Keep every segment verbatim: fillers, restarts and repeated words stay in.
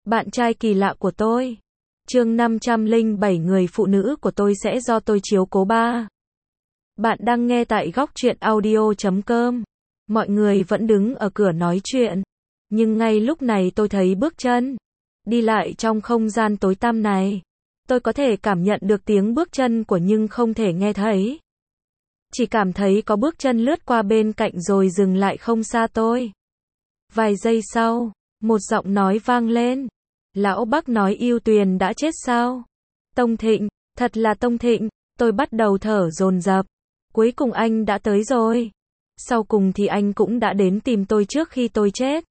Bạn trai kỳ lạ của tôi. Chương năm trăm lẻ bảy người phụ nữ của tôi sẽ do tôi chiếu cố ba. Bạn đang nghe tại góc truyện audio chấm com. Mọi người vẫn đứng ở cửa nói chuyện. Nhưng ngay lúc này tôi thấy bước chân đi lại trong không gian tối tăm này. Tôi có thể cảm nhận được tiếng bước chân của nhưng không thể nghe thấy. Chỉ cảm thấy có bước chân lướt qua bên cạnh rồi dừng lại không xa tôi. Vài giây sau, một giọng nói vang lên. Lão Bắc nói Yêu Tuyền đã chết sao? Tông Thịnh, thật là Tông Thịnh, tôi bắt đầu thở dồn dập. Cuối cùng anh đã tới rồi. Sau cùng thì anh cũng đã đến tìm tôi trước khi tôi chết.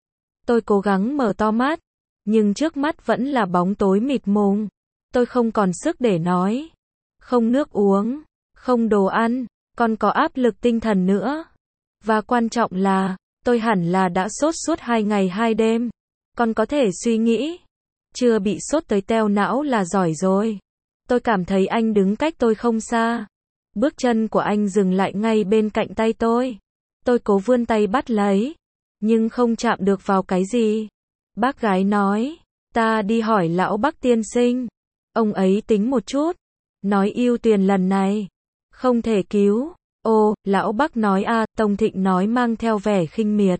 Tôi cố gắng mở to mắt, nhưng trước mắt vẫn là bóng tối mịt mùng. Tôi không còn sức để nói. Không nước uống, không đồ ăn, còn có áp lực tinh thần nữa. Và quan trọng là, tôi hẳn là đã sốt suốt hai ngày hai đêm. Còn có thể suy nghĩ. Chưa bị sốt tới teo não là giỏi rồi. Tôi cảm thấy anh đứng cách tôi không xa. Bước chân của anh dừng lại ngay bên cạnh tay tôi. Tôi cố vươn tay bắt lấy, nhưng không chạm được vào cái gì. Bác gái nói, ta đi hỏi lão Bắc tiên sinh. Ông ấy tính một chút. Nói Yêu Tuyền lần này không thể cứu. Ồ, lão Bắc nói a, à, Tông Thịnh nói mang theo vẻ khinh miệt.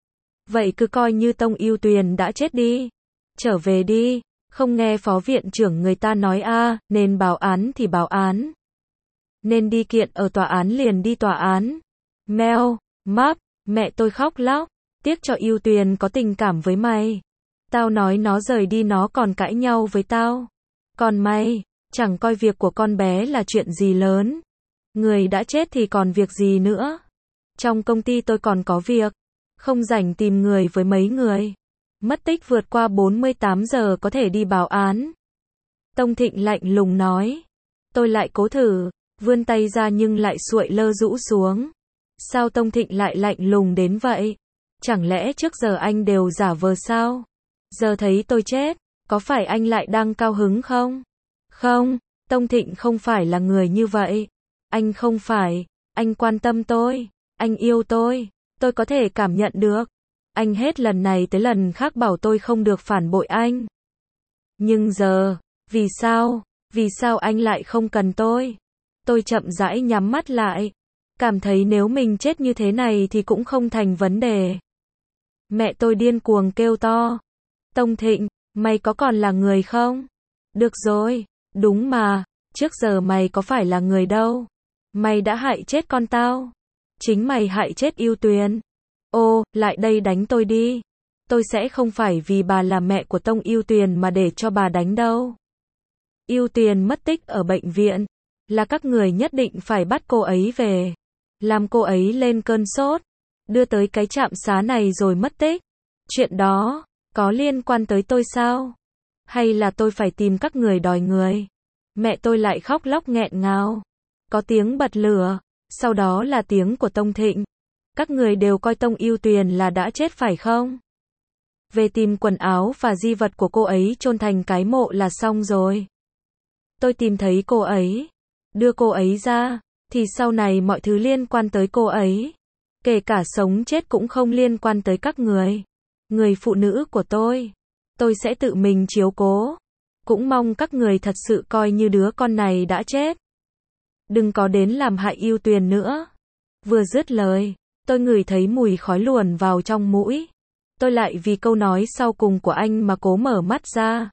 Vậy cứ coi như Tông Yêu Tuyền đã chết đi. Trở về đi, không nghe phó viện trưởng người ta nói a, à, nên báo án thì báo án. Nên đi kiện ở tòa án liền đi tòa án. Mèo, map, mẹ tôi khóc lóc, tiếc cho Yêu Tuyền có tình cảm với mày. Tao nói nó rời đi nó còn cãi nhau với tao. Còn mày, chẳng coi việc của con bé là chuyện gì lớn. Người đã chết thì còn việc gì nữa. Trong công ty tôi còn có việc. Không rảnh tìm người với mấy người. Mất tích vượt qua bốn mươi tám giờ có thể đi báo án. Tông Thịnh lạnh lùng nói. Tôi lại cố thử, vươn tay ra nhưng lại xuội lơ rũ xuống. Sao Tông Thịnh lại lạnh lùng đến vậy? Chẳng lẽ trước giờ anh đều giả vờ sao? Giờ thấy tôi chết, có phải anh lại đang cao hứng không? Không, Tông Thịnh không phải là người như vậy. Anh không phải, anh quan tâm tôi, anh yêu tôi. Tôi có thể cảm nhận được. Anh hết lần này tới lần khác bảo tôi không được phản bội anh. Nhưng giờ, vì sao, vì sao anh lại không cần tôi? Tôi chậm rãi nhắm mắt lại. Cảm thấy nếu mình chết như thế này thì cũng không thành vấn đề. Mẹ tôi điên cuồng kêu to. Tông Thịnh, mày có còn là người không? Được rồi, đúng mà, trước giờ mày có phải là người đâu. Mày đã hại chết con tao. Chính mày hại chết Yêu Tuyền. Ô, lại đây đánh tôi đi. Tôi sẽ không phải vì bà là mẹ của Tông Yêu Tuyền mà để cho bà đánh đâu. Yêu Tuyền mất tích ở bệnh viện. Là các người nhất định phải bắt cô ấy về. Làm cô ấy lên cơn sốt. Đưa tới cái trạm xá này rồi mất tích. Chuyện đó, có liên quan tới tôi sao? Hay là tôi phải tìm các người đòi người? Mẹ tôi lại khóc lóc nghẹn ngào. Có tiếng bật lửa. Sau đó là tiếng của Tông Thịnh. Các người đều coi Tông Yêu Tuyền là đã chết phải không? Về tìm quần áo và di vật của cô ấy chôn thành cái mộ là xong rồi. Tôi tìm thấy cô ấy. Đưa cô ấy ra. Thì sau này mọi thứ liên quan tới cô ấy. Kể cả sống chết cũng không liên quan tới các người. Người phụ nữ của tôi. Tôi sẽ tự mình chiếu cố. Cũng mong các người thật sự coi như đứa con này đã chết. Đừng có đến làm hại Yêu Tuyền nữa. Vừa dứt lời, tôi ngửi thấy mùi khói luồn vào trong mũi. Tôi lại vì câu nói sau cùng của anh mà cố mở mắt ra.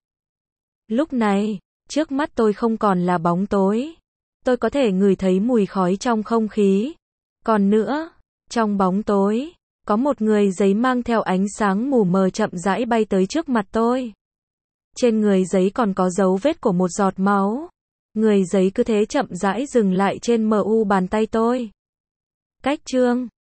Lúc này, trước mắt tôi không còn là bóng tối. Tôi có thể ngửi thấy mùi khói trong không khí. Còn nữa, trong bóng tối, có một người giấy mang theo ánh sáng mù mờ chậm rãi bay tới trước mặt tôi. Trên người giấy còn có dấu vết của một giọt máu. Người giấy cứ thế chậm rãi dừng lại trên mu bàn tay tôi. Cách chương